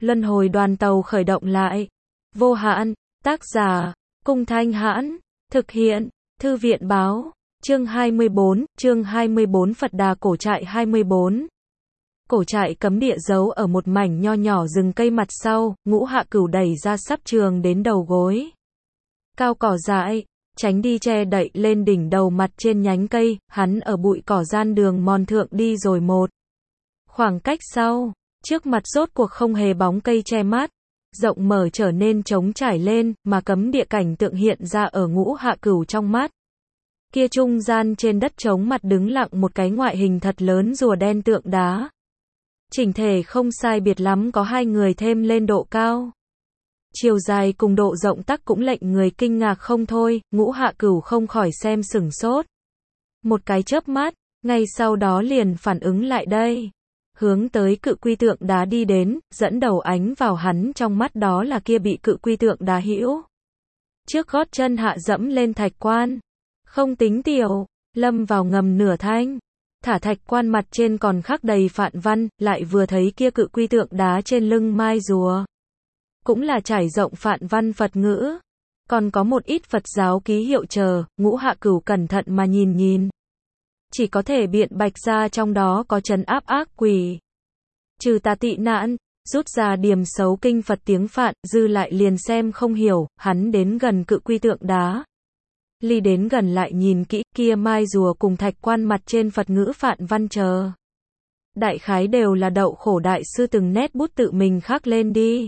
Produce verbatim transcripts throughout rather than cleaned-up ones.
Luân hồi đoàn tàu khởi động lại. Vô hạn, tác giả, Cung Thanh Hãn, thực hiện, Thư viện Báo, chương hai mươi bốn, chương hai mươi bốn Phật Đà cổ trại hai mươi bốn. Cổ trại cấm địa giấu ở một mảnh nho nhỏ rừng cây mặt sau, Ngũ Hạ Cửu đẩy ra sắp trường đến đầu gối. Cao cỏ dại, tránh đi che đậy lên đỉnh đầu mặt trên nhánh cây, hắn ở bụi cỏ gian đường mòn thượng đi rồi một khoảng cách sau, trước mặt rốt cuộc không hề bóng cây che mát, rộng mở trở nên trống trải lên, mà cấm địa cảnh tượng hiện ra ở Ngũ Hạ Cửu trong mắt. Kia trung gian trên đất trống mặt đứng lặng một cái ngoại hình thật lớn rùa đen tượng đá. Chỉnh thể không sai biệt lắm có hai người thêm lên độ cao. Chiều dài cùng độ rộng tắc cũng lệnh người kinh ngạc không thôi, Ngũ Hạ Cửu không khỏi xem sửng sốt. Một cái chớp mắt, ngay sau đó liền phản ứng lại đây. Hướng tới cự quy tượng đá đi đến, dẫn đầu ánh vào hắn trong mắt đó là kia bị cự quy tượng đá hữu. Trước gót chân hạ dẫm lên thạch quan. Không tính tiểu, lâm vào ngầm nửa thanh. Thả thạch quan mặt trên còn khắc đầy phạn văn, lại vừa thấy kia cự quy tượng đá trên lưng mai rùa. Cũng là trải rộng phạn văn Phật ngữ. Còn có một ít Phật giáo ký hiệu chờ, Ngũ Hạ Cửu cẩn thận mà nhìn nhìn. Chỉ có thể biện bạch ra trong đó có trấn áp ác quỷ. Trừ tà tị nạn, rút ra điểm xấu kinh Phật tiếng Phạn, dư lại liền xem không hiểu, hắn đến gần cự quy tượng đá. Ly đến gần lại nhìn kỹ, kia mai rùa cùng thạch quan mặt trên Phật ngữ Phạn văn chờ. Đại khái đều là Đậu Khổ đại sư từng nét bút tự mình khắc lên đi.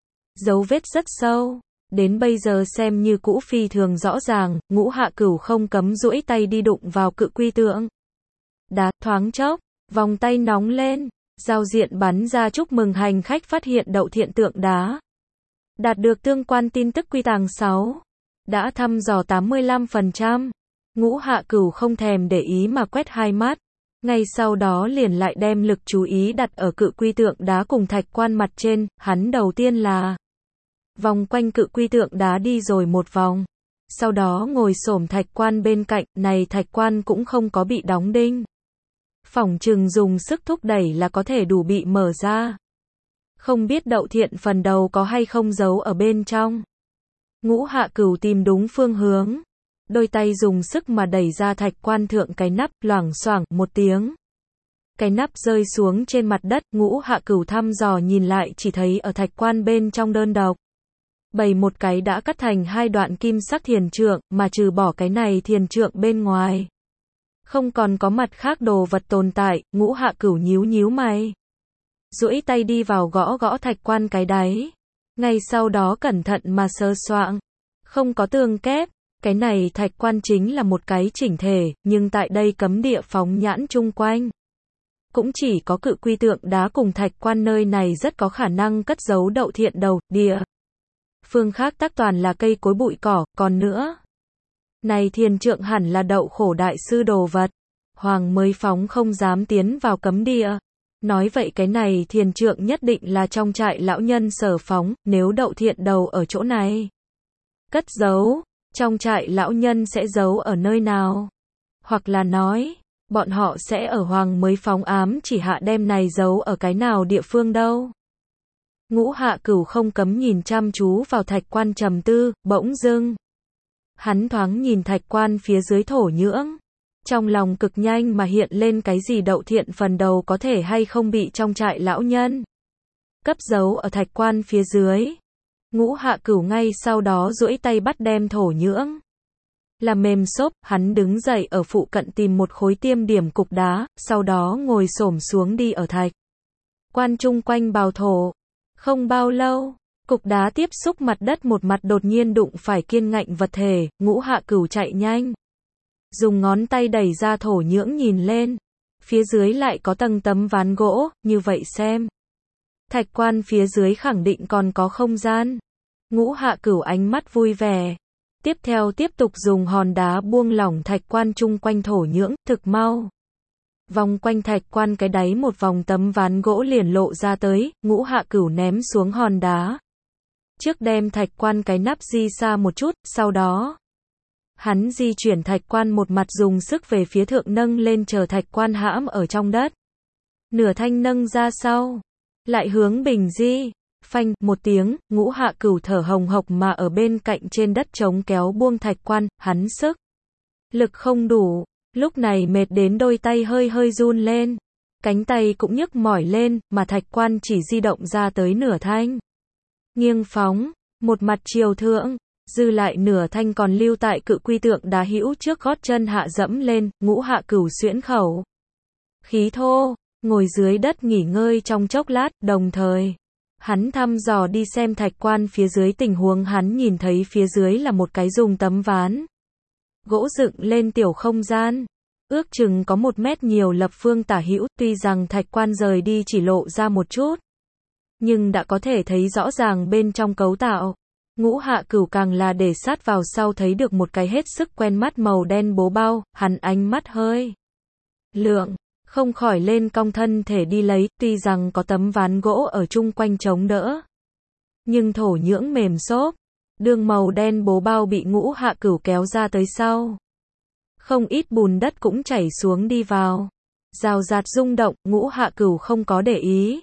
Dấu vết rất sâu, đến bây giờ xem như cũ phi thường rõ ràng, Ngũ Hạ Cửu không cấm duỗi tay đi đụng vào cự quy tượng đá, thoáng chốc, vòng tay nóng lên, giao diện bắn ra chúc mừng hành khách phát hiện đậu thiện tượng đá. Đạt được tương quan tin tức quy tàng sáu. Đã thăm dò tám mươi lăm phần trăm. Ngũ Hạ Cửu không thèm để ý mà quét hai mắt. Ngay sau đó liền lại đem lực chú ý đặt ở cự quy tượng đá cùng thạch quan mặt trên, hắn đầu tiên là vòng quanh cự quy tượng đá đi rồi một vòng. Sau đó ngồi xổm thạch quan bên cạnh, này thạch quan cũng không có bị đóng đinh. Phỏng chừng dùng sức thúc đẩy là có thể đủ bị mở ra. Không biết đậu thiện phần đầu có hay không giấu ở bên trong. Ngũ Hạ Cửu tìm đúng phương hướng. Đôi tay dùng sức mà đẩy ra thạch quan thượng cái nắp, loảng xoảng một tiếng. Cái nắp rơi xuống trên mặt đất, Ngũ Hạ Cửu thăm dò nhìn lại chỉ thấy ở thạch quan bên trong đơn độc. Bày một cái đã cắt thành hai đoạn kim sắc thiền trượng, mà trừ bỏ cái này thiền trượng bên ngoài. Không còn có mặt khác đồ vật tồn tại, Ngũ Hạ Cửu nhíu nhíu mày. Duỗi tay đi vào gõ gõ thạch quan cái đáy. Ngay sau đó cẩn thận mà sơ soạng. Không có tường kép, cái này thạch quan chính là một cái chỉnh thể, nhưng tại đây cấm địa phóng nhãn chung quanh. Cũng chỉ có cự quy tượng đá cùng thạch quan nơi này rất có khả năng cất giấu đậu thiện đầu, địa. Phương khác tác toàn là cây cối bụi cỏ, còn nữa. Này thiền trượng hẳn là Đậu Khổ đại sư đồ vật. Hoàng mới phóng không dám tiến vào cấm địa. Nói vậy cái này thiền trượng nhất định là trong trại lão nhân sở phóng, nếu đậu thiện đầu ở chỗ này. Cất giấu, trong trại lão nhân sẽ giấu ở nơi nào? Hoặc là nói, bọn họ sẽ ở Hoàng mới phóng ám chỉ hạ đem này giấu ở cái nào địa phương đâu? Ngũ Hạ Cửu không cấm nhìn chăm chú vào thạch quan trầm tư, bỗng dưng. Hắn thoáng nhìn thạch quan phía dưới thổ nhưỡng. Trong lòng cực nhanh mà hiện lên cái gì đậu thiện phần đầu có thể hay không bị trong trại lão nhân cấp giấu ở thạch quan phía dưới. Ngũ Hạ Cửu ngay sau đó duỗi tay bắt đem thổ nhưỡng. Là mềm xốp, hắn đứng dậy ở phụ cận tìm một khối tiêm điểm cục đá, sau đó ngồi xổm xuống đi ở thạch quan chung quanh bào thổ. Không bao lâu, cục đá tiếp xúc mặt đất một mặt đột nhiên đụng phải kiên ngạnh vật thể, Ngũ Hạ Cửu chạy nhanh. Dùng ngón tay đẩy ra thổ nhưỡng nhìn lên. Phía dưới lại có tầng tấm ván gỗ, như vậy xem. Thạch quan phía dưới khẳng định còn có không gian. Ngũ Hạ Cửu ánh mắt vui vẻ. Tiếp theo tiếp tục dùng hòn đá buông lỏng thạch quan chung quanh thổ nhưỡng, thực mau. Vòng quanh thạch quan cái đáy một vòng tấm ván gỗ liền lộ ra tới, Ngũ Hạ Cửu ném xuống hòn đá. Trước đem thạch quan cái nắp di xa một chút, sau đó. Hắn di chuyển thạch quan một mặt dùng sức về phía thượng nâng lên chờ thạch quan hãm ở trong đất. Nửa thanh nâng ra sau. Lại hướng bình di. phanh, một tiếng, Ngũ Hạ Cửu thở hồng hộc mà ở bên cạnh trên đất trống kéo buông thạch quan, hắn sức lực không đủ, lúc này mệt đến đôi tay hơi hơi run lên, cánh tay cũng nhức mỏi lên, mà thạch quan chỉ di động ra tới nửa thanh. Nghiêng phóng, một mặt chiều thượng, dư lại nửa thanh còn lưu tại cự quy tượng đá hữu trước gót chân hạ dẫm lên, Ngũ Hạ Cửu xuyễn khẩu khí thô, ngồi dưới đất nghỉ ngơi trong chốc lát, đồng thời hắn thăm dò đi xem thạch quan phía dưới tình huống. Hắn nhìn thấy phía dưới là một cái dùng tấm ván gỗ dựng lên tiểu không gian, ước chừng có một mét nhiều lập phương tả hữu, tuy rằng thạch quan rời đi chỉ lộ ra một chút, nhưng đã có thể thấy rõ ràng bên trong cấu tạo. Ngũ Hạ Cửu càng là để sát vào sau thấy được một cái hết sức quen mắt màu đen bố bao, hắn ánh mắt hơi lượng, không khỏi lên cong thân thể đi lấy, tuy rằng có tấm ván gỗ ở chung quanh chống đỡ, nhưng thổ nhưỡng mềm xốp, đường màu đen bố bao bị Ngũ Hạ Cửu kéo ra tới sau. Không ít bùn đất cũng chảy xuống đi vào, rào rạt rung động, Ngũ Hạ Cửu không có để ý,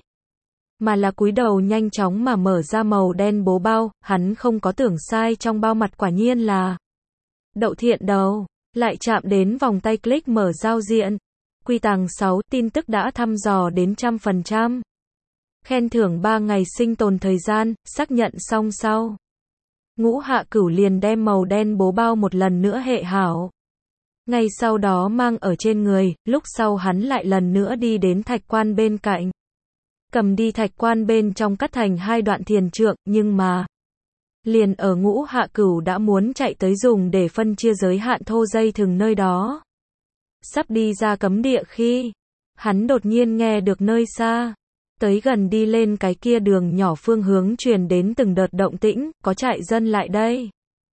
mà là cúi đầu nhanh chóng mà mở ra màu đen bố bao, hắn không có tưởng sai, trong bao mặt quả nhiên là đậu thiện đầu, lại chạm đến vòng tay click mở giao diện. Quy tàng sáu, tin tức đã thăm dò đến trăm phần trăm. Khen thưởng ba ngày sinh tồn thời gian, xác nhận xong sau. Ngũ Hạ Cửu liền đem màu đen bố bao một lần nữa hệ hảo. Ngay sau đó mang ở trên người, lúc sau hắn lại lần nữa đi đến thạch quan bên cạnh. Cầm đi thạch quan bên trong cắt thành hai đoạn thiền trượng, nhưng mà liền ở Ngũ Hạ Cửu đã muốn chạy tới dùng để phân chia giới hạn thô dây thừng nơi đó. Sắp đi ra cấm địa khi, hắn đột nhiên nghe được nơi xa, tới gần đi lên cái kia đường nhỏ phương hướng truyền đến từng đợt động tĩnh, có trại dân lại đây.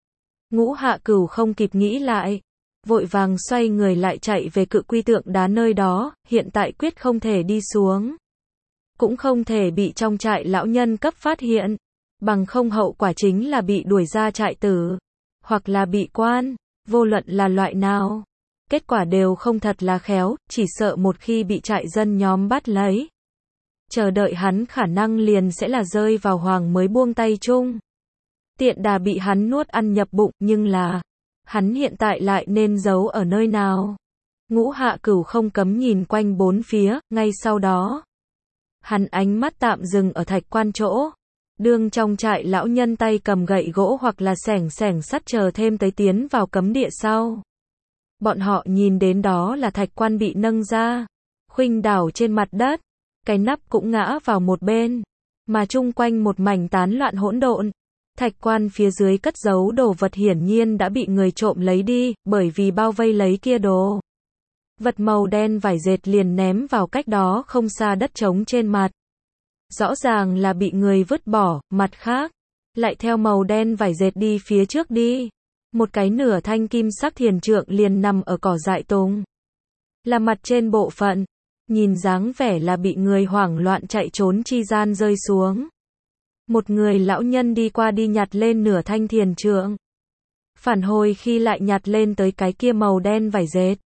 Ngũ Hạ Cửu không kịp nghĩ lại, vội vàng xoay người lại chạy về cự quy tượng đá nơi đó, hiện tại quyết không thể đi xuống. Cũng không thể bị trong trại lão nhân cấp phát hiện, bằng không hậu quả chính là bị đuổi ra trại tử, hoặc là bị quan, vô luận là loại nào. Kết quả đều không thật là khéo, chỉ sợ một khi bị trại dân nhóm bắt lấy, chờ đợi hắn khả năng liền sẽ là rơi vào hoàng mới buông tay chung. Tiện đà bị hắn nuốt ăn nhập bụng, nhưng là, hắn hiện tại lại nên giấu ở nơi nào? Ngũ Hạ Cửu không cấm nhìn quanh bốn phía, ngay sau đó, hắn ánh mắt tạm dừng ở thạch quan chỗ. Đương trong trại lão nhân tay cầm gậy gỗ hoặc là xẻng xẻng sắt chờ thêm tới tiến vào cấm địa sau. Bọn họ nhìn đến đó là thạch quan bị nâng ra, khuynh đảo trên mặt đất, cái nắp cũng ngã vào một bên, mà chung quanh một mảnh tán loạn hỗn độn. Thạch quan phía dưới cất giấu đồ vật hiển nhiên đã bị người trộm lấy đi, bởi vì bao vây lấy kia đồ vật màu đen vải dệt liền ném vào cách đó không xa đất trống trên mặt. Rõ ràng là bị người vứt bỏ, mặt khác, lại theo màu đen vải dệt đi phía trước đi. Một cái nửa thanh kim sắc thiền trượng liền nằm ở cỏ dại tùng. Là mặt trên bộ phận, nhìn dáng vẻ là bị người hoảng loạn chạy trốn chi gian rơi xuống. Một người lão nhân đi qua đi nhặt lên nửa thanh thiền trượng. Phản hồi khi lại nhặt lên tới cái kia màu đen vải dệt.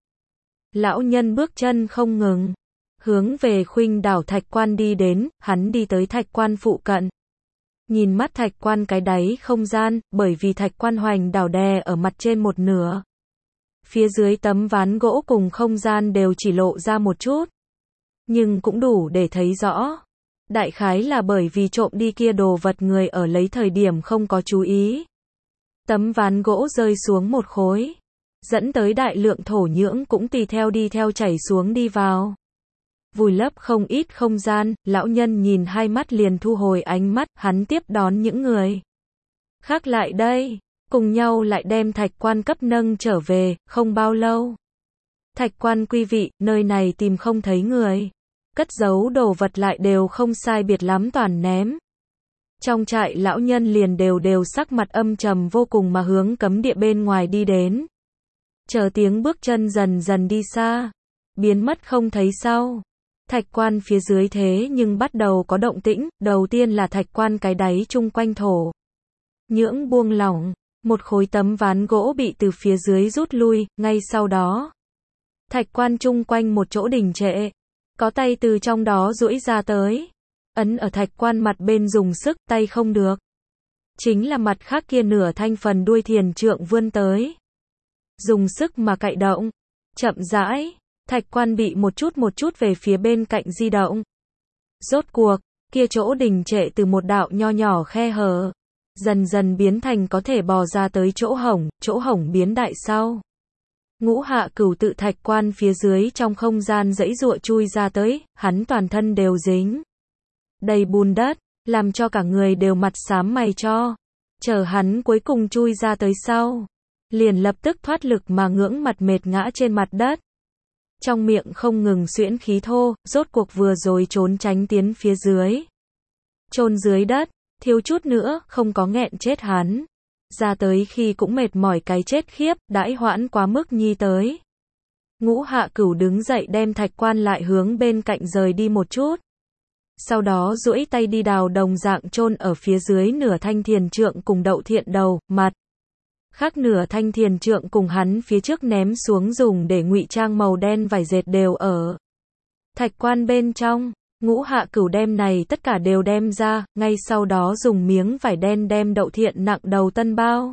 Lão nhân bước chân không ngừng, hướng về khuynh đảo thạch quan đi đến, hắn đi tới thạch quan phụ cận. Nhìn mắt thạch quan cái đáy không gian, bởi vì thạch quan hoành đảo đè ở mặt trên một nửa. Phía dưới tấm ván gỗ cùng không gian đều chỉ lộ ra một chút. Nhưng cũng đủ để thấy rõ. Đại khái là bởi vì trộm đi kia đồ vật người ở lấy thời điểm không có chú ý. Tấm ván gỗ rơi xuống một khối. Dẫn tới đại lượng thổ nhưỡng cũng tùy theo đi theo chảy xuống đi vào. Vùi lấp không ít không gian, lão nhân nhìn hai mắt liền thu hồi ánh mắt, hắn tiếp đón những người khác lại đây, cùng nhau lại đem thạch quan cấp nâng trở về, không bao lâu. Thạch quan quý vị, nơi này tìm không thấy người. Cất giấu đồ vật lại đều không sai biệt lắm toàn ném. Trong trại lão nhân liền đều đều sắc mặt âm trầm vô cùng mà hướng cấm địa bên ngoài đi đến. Chờ tiếng bước chân dần dần đi xa, biến mất không thấy sau. Thạch quan phía dưới thế nhưng bắt đầu có động tĩnh, đầu tiên là thạch quan cái đáy chung quanh thổ nhưỡng buông lỏng, một khối tấm ván gỗ bị từ phía dưới rút lui, ngay sau đó. Thạch quan chung quanh một chỗ đình trệ, có tay từ trong đó duỗi ra tới. ấn ở thạch quan mặt bên dùng sức, tay không được. Chính là mặt khác kia nửa thanh phần đuôi thiền trượng vươn tới. Dùng sức mà cạy động. Chậm rãi, thạch quan bị một chút một chút về phía bên cạnh di động. Rốt cuộc, kia chỗ đình trệ từ một đạo nho nhỏ khe hở, dần dần biến thành có thể bò ra tới chỗ hổng, chỗ hổng biến đại sau. Ngũ Hạ Cửu tự thạch quan phía dưới trong không gian dãy dụa chui ra tới, hắn toàn thân đều dính đầy bùn đất, làm cho cả người đều mặt xám mày cho. Chờ hắn cuối cùng chui ra tới sau, liền lập tức thoát lực mà ngưỡng mặt mệt ngã trên mặt đất. Trong miệng không ngừng xuyễn khí thô, rốt cuộc vừa rồi trốn tránh tiến phía dưới. Chôn dưới đất, thiếu chút nữa, không có nghẹn chết hắn. Ra tới khi cũng mệt mỏi cái chết khiếp, đãi hoãn quá mức nhi tới. Ngũ Hạ Cửu đứng dậy đem thạch quan lại hướng bên cạnh rời đi một chút. Sau đó duỗi tay đi đào đồng dạng chôn ở phía dưới nửa thanh thiền trượng cùng đậu thiện đầu, mặt. Khác nửa thanh thiền trượng cùng hắn phía trước ném xuống dùng để ngụy trang màu đen vải dệt đều ở thạch quan bên trong. Ngũ Hạ Cửu đem này tất cả đều đem ra, ngay sau đó dùng miếng vải đen đem đậu thiện nặng đầu tân bao.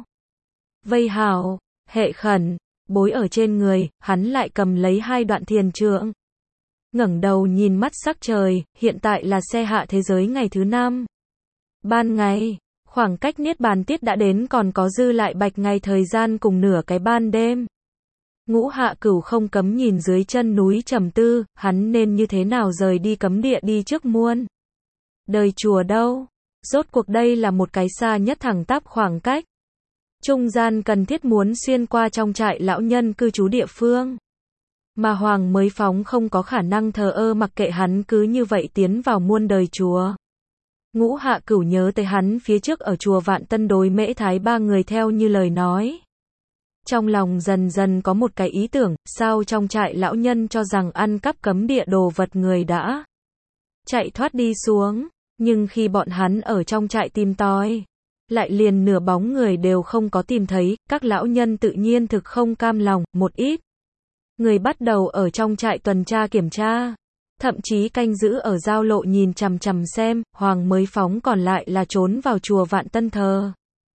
Vây hảo, hệ khẩn, bối ở trên người, hắn lại cầm lấy hai đoạn thiền trượng. Ngẩng đầu nhìn mắt sắc trời, hiện tại là xe hạ thế giới ngày thứ năm. Ban ngày, khoảng cách niết bàn tiết đã đến còn có dư lại bạch ngày thời gian cùng nửa cái ban đêm. Ngũ Hạ Cửu không cấm nhìn dưới chân núi trầm tư, hắn nên như thế nào rời đi cấm địa đi trước muôn đời chùa đâu. Rốt cuộc đây là một cái xa nhất thẳng tắp khoảng cách. Trung gian cần thiết muốn xuyên qua trong trại lão nhân cư trú địa phương. Mà Hoàng mới phóng không có khả năng thờ ơ mặc kệ hắn cứ như vậy tiến vào muôn đời chùa. Ngũ Hạ Cửu nhớ tới hắn phía trước ở chùa Vạn Tân đối Mễ Thái ba người theo như lời nói. Trong lòng dần dần có một cái ý tưởng, sao trong trại lão nhân cho rằng ăn cắp cấm địa đồ vật người đã chạy thoát đi xuống, nhưng khi bọn hắn ở trong trại tìm tòi, lại liền nửa bóng người đều không có tìm thấy, các lão nhân tự nhiên thực không cam lòng, một ít người bắt đầu ở trong trại tuần tra kiểm tra, thậm chí canh giữ ở giao lộ nhìn chằm chằm xem, Hoàng mới phóng còn lại là trốn vào chùa Vạn Tân thờ.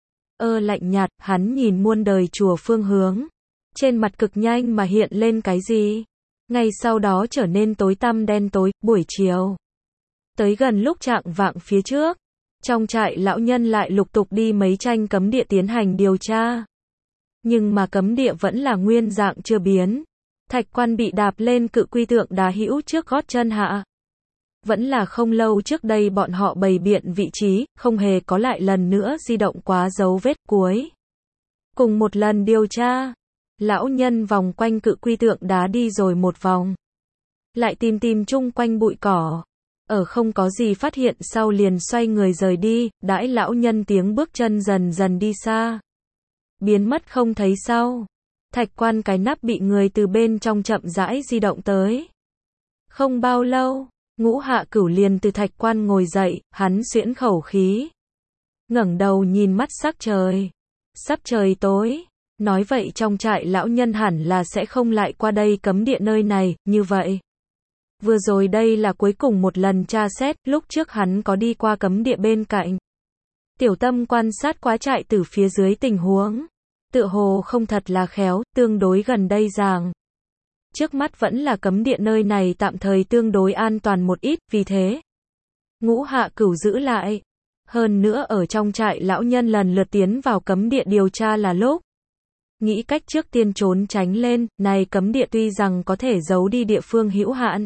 Ơ lạnh nhạt, hắn nhìn muôn đời chùa phương hướng. Trên mặt cực nhanh mà hiện lên cái gì? Ngay sau đó trở nên tối tăm đen tối, buổi chiều. Tới gần lúc trạng vạng phía trước, trong trại lão nhân lại lục tục đi mấy tranh cấm địa tiến hành điều tra. Nhưng mà cấm địa vẫn là nguyên dạng chưa biến. Thạch quan bị đạp lên cự quy tượng đá hữu trước gót chân hạ. Vẫn là không lâu trước đây bọn họ bày biện vị trí, không hề có lại lần nữa di động quá dấu vết cuối. Cùng một lần điều tra, lão nhân vòng quanh cự quy tượng đá đi rồi một vòng. Lại tìm tìm chung quanh bụi cỏ. Ở không có gì phát hiện sau liền xoay người rời đi, đãi lão nhân tiếng bước chân dần dần đi xa. Biến mất không thấy sau. Thạch quan cái nắp bị người từ bên trong chậm rãi di động tới. Không bao lâu, Ngũ Hạ Cửu liền từ thạch quan ngồi dậy, hắn xuyễn khẩu khí. Ngẩng đầu nhìn mắt sắc trời. Sắp trời tối. Nói vậy trong trại lão nhân hẳn là sẽ không lại qua đây cấm địa nơi này, như vậy. Vừa rồi đây là cuối cùng một lần tra xét, lúc trước hắn có đi qua cấm địa bên cạnh. Tiểu Tâm quan sát quá trại từ phía dưới tình huống. Tựa hồ không thật là khéo, tương đối gần đây ràng. Trước mắt vẫn là cấm địa nơi này tạm thời tương đối an toàn một ít, vì thế. Ngũ Hạ Cửu giữ lại. Hơn nữa ở trong trại lão nhân lần lượt tiến vào cấm địa điều tra là lúc. Nghĩ cách trước tiên trốn tránh lên, này cấm địa tuy rằng có thể giấu đi địa phương hữu hạn.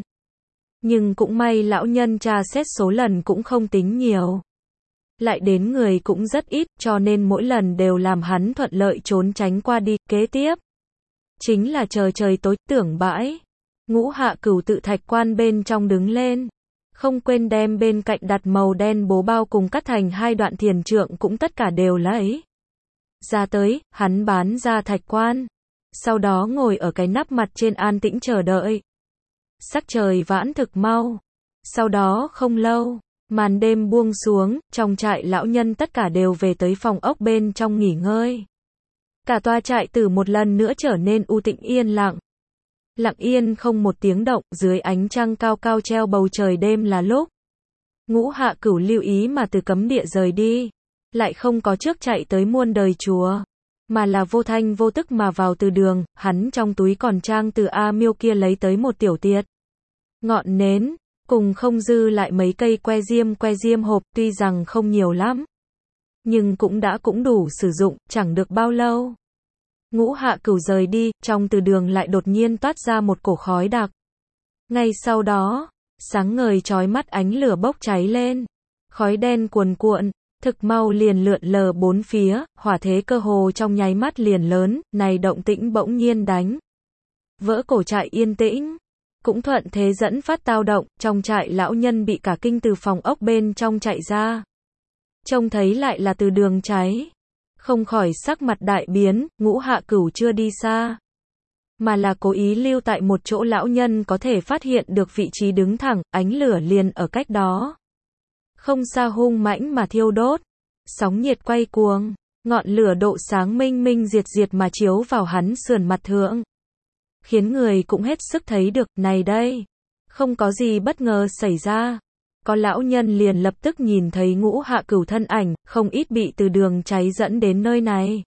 Nhưng cũng may lão nhân tra xét số lần cũng không tính nhiều. Lại đến người cũng rất ít, cho nên mỗi lần đều làm hắn thuận lợi trốn tránh qua đi, kế tiếp. Chính là chờ trời tối, tưởng bãi. Ngũ Hạ Cửu tự thạch quan bên trong đứng lên. Không quên đem bên cạnh đặt màu đen bố bao cùng cắt thành hai đoạn thiền trượng cũng tất cả đều lấy. Ra tới, hắn bán ra thạch quan. Sau đó ngồi ở cái nắp mặt trên an tĩnh chờ đợi. Sắc trời vãn thực mau. Sau đó không lâu, màn đêm buông xuống, trong trại lão nhân tất cả đều về tới phòng ốc bên trong nghỉ ngơi. Cả tòa trại từ một lần nữa trở nên u tĩnh yên lặng. Lặng yên không một tiếng động, dưới ánh trăng cao cao treo bầu trời đêm là lúc. Ngũ Hạ Cửu lưu ý mà từ cấm địa rời đi, lại không có trước chạy tới muôn đời chùa, mà là vô thanh vô tức mà vào từ đường, hắn trong túi còn trang từ A Miêu kia lấy tới một tiểu tiệt. Ngọn nến, cùng không dư lại mấy cây que diêm que diêm hộp, tuy rằng không nhiều lắm, nhưng cũng đã cũng đủ sử dụng, chẳng được bao lâu. Ngũ Hạ Cửu rời đi, trong từ đường lại đột nhiên toát ra một cổ khói đặc. Ngay sau đó, sáng ngời chói mắt ánh lửa bốc cháy lên. Khói đen cuồn cuộn, thực mau liền lượn lờ bốn phía, hỏa thế cơ hồ trong nháy mắt liền lớn, này động tĩnh bỗng nhiên đánh vỡ cổ trại yên tĩnh, cũng thuận thế dẫn phát tao động, trong trại lão nhân bị cả kinh từ phòng ốc bên trong chạy ra. Trông thấy lại là từ đường cháy, không khỏi sắc mặt đại biến, Ngũ Hạ Cửu chưa đi xa, mà là cố ý lưu tại một chỗ lão nhân có thể phát hiện được vị trí đứng thẳng, ánh lửa liền ở cách đó. Không xa hung mãnh mà thiêu đốt, sóng nhiệt quay cuồng, ngọn lửa độ sáng minh minh diệt diệt mà chiếu vào hắn sườn mặt thượng, khiến người cũng hết sức thấy được, này đây, không có gì bất ngờ xảy ra. Có lão nhân liền lập tức nhìn thấy Ngũ Hạ Cửu thân ảnh, không ít bị từ đường cháy dẫn đến nơi này.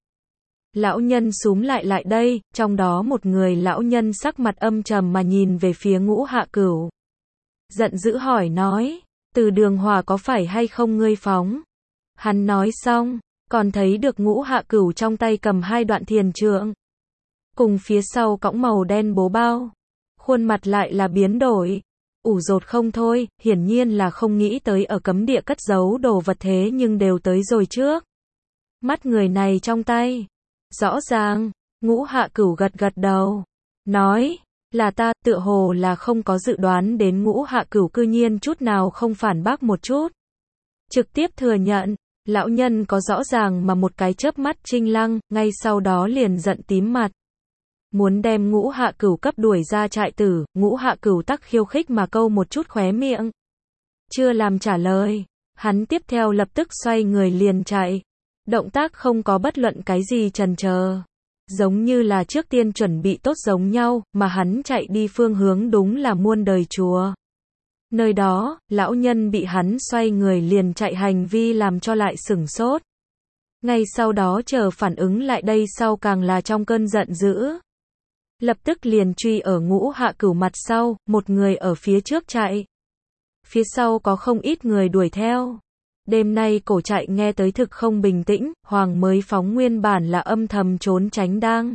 Lão nhân xúm lại lại đây, trong đó một người lão nhân sắc mặt âm trầm mà nhìn về phía Ngũ Hạ Cửu. Giận dữ hỏi nói, từ đường hỏa có phải hay không ngươi phóng? Hắn nói xong, còn thấy được Ngũ Hạ Cửu trong tay cầm hai đoạn thiền trượng, cùng phía sau cõng màu đen bố bao. Khuôn mặt lại là biến đổi, ủ rột không thôi, hiển nhiên là không nghĩ tới ở cấm địa cất giấu đồ vật thế nhưng đều tới rồi trước. Mắt người này trong tay. Rõ ràng, Ngũ Hạ Cửu gật gật đầu, nói, là ta, tựa hồ là không có dự đoán đến Ngũ Hạ Cửu cư nhiên chút nào không phản bác một chút. Trực tiếp thừa nhận, lão nhân có rõ ràng mà một cái chớp mắt trinh lăng, ngay sau đó liền giận tím mặt. Muốn đem Ngũ Hạ Cửu cấp đuổi ra trại tử, Ngũ Hạ Cửu tắc khiêu khích mà câu một chút khóe miệng. Chưa làm trả lời, hắn tiếp theo lập tức xoay người liền chạy. Động tác không có bất luận cái gì chần chờ, giống như là trước tiên chuẩn bị tốt giống nhau, mà hắn chạy đi phương hướng đúng là muôn đời chùa. Nơi đó, lão nhân bị hắn xoay người liền chạy hành vi làm cho lại sửng sốt. Ngay sau đó chờ phản ứng lại đây sau càng là trong cơn giận dữ. Lập tức liền truy ở Ngũ Hạ Cửu mặt sau, một người ở phía trước chạy. Phía sau có không ít người đuổi theo. Đêm nay cổ trại nghe tới thực không bình tĩnh, Hoàng mới phóng nguyên bản là âm thầm trốn tránh đang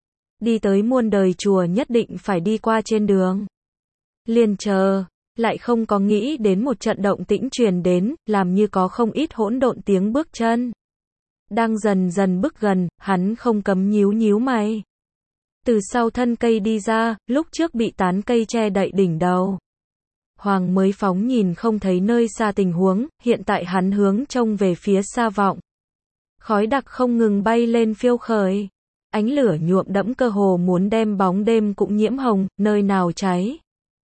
đi tới muôn đời chùa nhất định phải đi qua trên đường. Liền chờ, lại không có nghĩ đến một trận động tĩnh truyền đến, làm như có không ít hỗn độn tiếng bước chân. Đang dần dần bước gần, hắn không cấm nhíu nhíu mày. Từ sau thân cây đi ra, lúc trước bị tán cây che đậy đỉnh đầu. Hoàng mới phóng nhìn không thấy nơi xa tình huống, hiện tại hắn hướng trông về phía xa vọng. Khói đặc không ngừng bay lên phiêu khởi. Ánh lửa nhuộm đẫm cơ hồ muốn đem bóng đêm cũng nhiễm hồng, nơi nào cháy.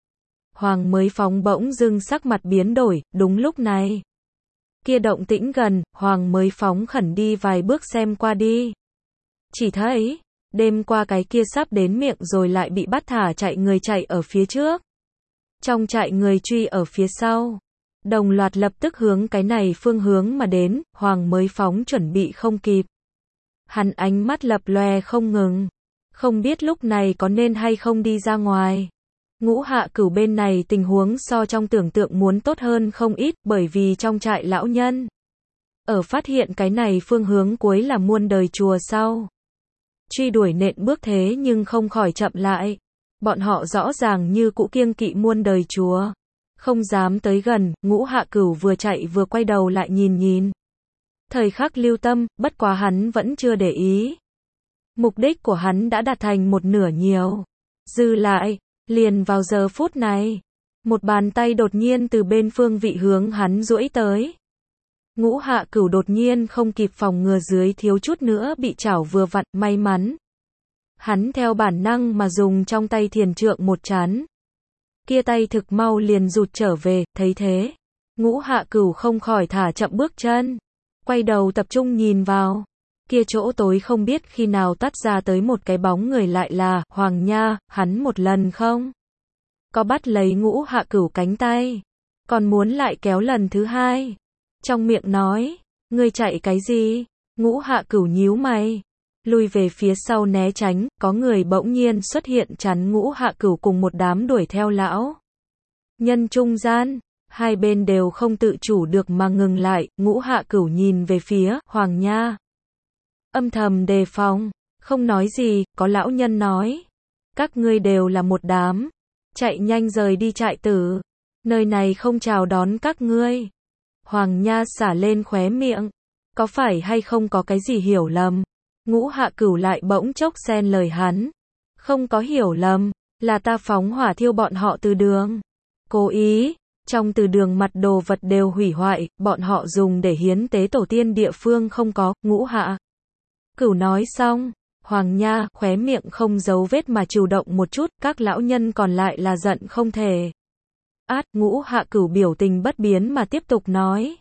Hoàng mới phóng bỗng dưng sắc mặt biến đổi, đúng lúc này. Kia động tĩnh gần, Hoàng mới phóng khẩn đi vài bước xem qua đi. Chỉ thấy, đêm qua cái kia sắp đến miệng rồi lại bị bắt thả chạy người chạy ở phía trước. Trong trại người truy ở phía sau, đồng loạt lập tức hướng cái này phương hướng mà đến, Hoàng mới phóng chuẩn bị không kịp. Hắn ánh mắt lập lòe không ngừng, không biết lúc này có nên hay không đi ra ngoài. Ngũ Hạ Cửu bên này tình huống so trong tưởng tượng muốn tốt hơn không ít, bởi vì trong trại lão nhân ở phát hiện cái này phương hướng cuối là muôn đời chùa sau. Truy đuổi nện bước thế nhưng không khỏi chậm lại. Bọn họ rõ ràng như cũ kiêng kỵ muôn đời chùa, không dám tới gần. Ngũ Hạ Cửu vừa chạy vừa quay đầu lại nhìn nhìn. Thời khắc lưu tâm, bất quá hắn vẫn chưa để ý. Mục đích của hắn đã đạt thành một nửa nhiều. Dư lại, liền vào giờ phút này, một bàn tay đột nhiên từ bên phương vị hướng hắn duỗi tới. Ngũ Hạ Cửu đột nhiên không kịp phòng ngừa dưới thiếu chút nữa bị chảo vừa vặn, may mắn. Hắn theo bản năng mà dùng trong tay thiền trượng một chán. Kia tay thực mau liền rụt trở về, thấy thế. Ngũ Hạ Cửu không khỏi thả chậm bước chân. Quay đầu tập trung nhìn vào. Kia chỗ tối không biết khi nào tắt ra tới một cái bóng người lại là Hoàng Nha, hắn một lần không có bắt lấy Ngũ Hạ Cửu cánh tay. còn muốn lại kéo lần thứ hai. Trong miệng nói, ngươi chạy cái gì? Ngũ Hạ Cửu nhíu mày, lui về phía sau né tránh, có người bỗng nhiên xuất hiện chắn Ngũ Hạ Cửu cùng một đám đuổi theo lão nhân trung gian, hai bên đều không tự chủ được mà ngừng lại, Ngũ Hạ Cửu nhìn về phía Hoàng Nha, âm thầm đề phòng, không nói gì, có lão nhân nói, các ngươi đều là một đám, chạy nhanh rời đi trại tử, nơi này không chào đón các ngươi. Hoàng Nha xả lên khóe miệng, có phải hay không có cái gì hiểu lầm? Ngũ Hạ Cửu lại bỗng chốc xen lời hắn, không có hiểu lầm, là ta phóng hỏa thiêu bọn họ từ đường. Cố ý, trong từ đường mặt đồ vật đều hủy hoại, bọn họ dùng để hiến tế tổ tiên địa phương không có. Ngũ Hạ Cửu nói xong, Hoàng Nha khóe miệng không giấu vết mà chủ động một chút, các lão nhân còn lại là giận không thể át. Ngũ Hạ Cửu biểu tình bất biến mà tiếp tục nói,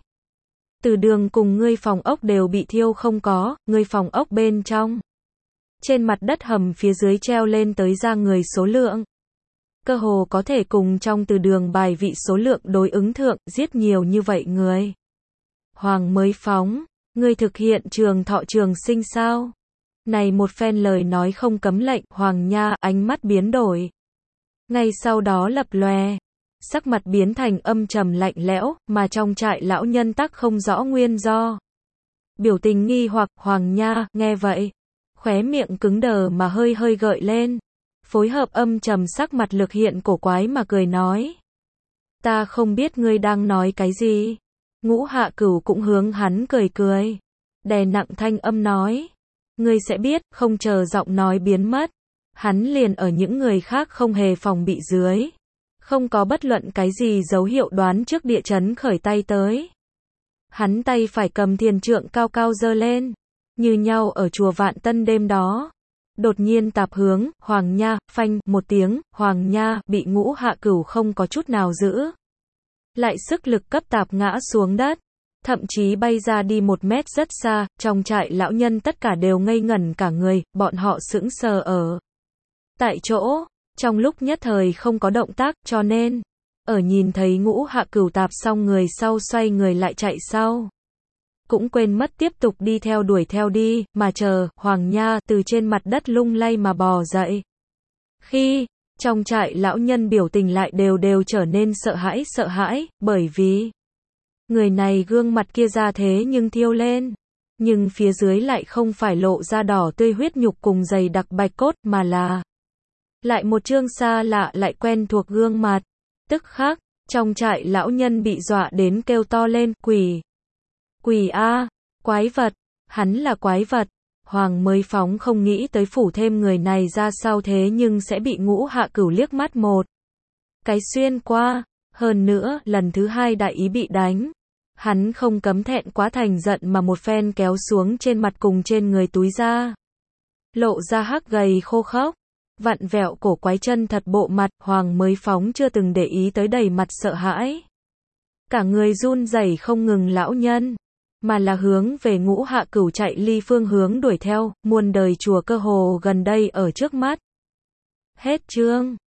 từ đường cùng ngươi phòng ốc đều bị thiêu không có, ngươi phòng ốc bên trong, trên mặt đất hầm phía dưới treo lên tới ra người số lượng, cơ hồ có thể cùng trong từ đường bài vị số lượng đối ứng thượng, giết nhiều như vậy người. Hoàng mới phóng, ngươi thực hiện trường thọ trường sinh sao? Này một phen lời nói không cấm lệnh, Hoàng Nha ánh mắt biến đổi, ngay sau đó lập lòe, sắc mặt biến thành âm trầm lạnh lẽo, mà trong trại lão nhân tắc không rõ nguyên do. Biểu tình nghi hoặc, Hoàng Nha, nghe vậy, khóe miệng cứng đờ mà hơi hơi gợi lên, phối hợp âm trầm sắc mặt lực hiện cổ quái mà cười nói. Ta không biết ngươi đang nói cái gì. Ngũ Hạ Cửu cũng hướng hắn cười cười, đè nặng thanh âm nói. Ngươi sẽ biết, không chờ giọng nói biến mất. Hắn liền ở những người khác không hề phòng bị dưới. Không có bất luận cái gì dấu hiệu đoán trước địa chấn khởi tay tới. Hắn tay phải cầm thiền trượng cao cao giơ lên, như nhau ở chùa Vạn Tân đêm đó. Đột nhiên tạp hướng, Hoàng Nha, phanh, một tiếng, Hoàng Nha, bị Ngũ Hạ Cửu không có chút nào giữ. Lại sức lực cấp tạp ngã xuống đất. Thậm chí bay ra đi một mét rất xa, trong trại lão nhân tất cả đều ngây ngẩn cả người, bọn họ sững sờ ở tại chỗ, trong lúc nhất thời không có động tác, cho nên, ở nhìn thấy Ngũ Hạ Cửu tạp xong người sau xoay người lại chạy sau. Cũng quên mất tiếp tục đi theo đuổi theo đi, mà chờ, Hoàng Nha từ trên mặt đất lung lay mà bò dậy. Khi, trong trại lão nhân biểu tình lại đều đều trở nên sợ hãi sợ hãi, bởi vì người này gương mặt kia ra thế nhưng thiêu lên, nhưng phía dưới lại không phải lộ ra đỏ tươi huyết nhục cùng dày đặc bạch cốt mà là lại một trương xa lạ lại quen thuộc gương mặt. Tức khắc, trong trại lão nhân bị dọa đến kêu to lên, quỷ, quỷ a, quái vật, hắn là quái vật. Hoàng mới phóng không nghĩ tới phủ thêm người này ra sau thế nhưng sẽ bị Ngũ Hạ Cửu liếc mắt một cái xuyên qua, hơn nữa, lần thứ hai đại ý bị đánh. Hắn không cấm thẹn quá thành giận mà một phen kéo xuống trên mặt cùng trên người túi ra. Lộ ra hắc gầy khô khốc, vặn vẹo cổ quái chân thật bộ mặt, Hoàng mới phóng chưa từng để ý tới đầy mặt sợ hãi. Cả người run rẩy không ngừng lão nhân, mà là hướng về Ngũ Hạ Cửu chạy ly phương hướng đuổi theo, muôn đời chùa cơ hồ gần đây ở trước mắt. Hết chương.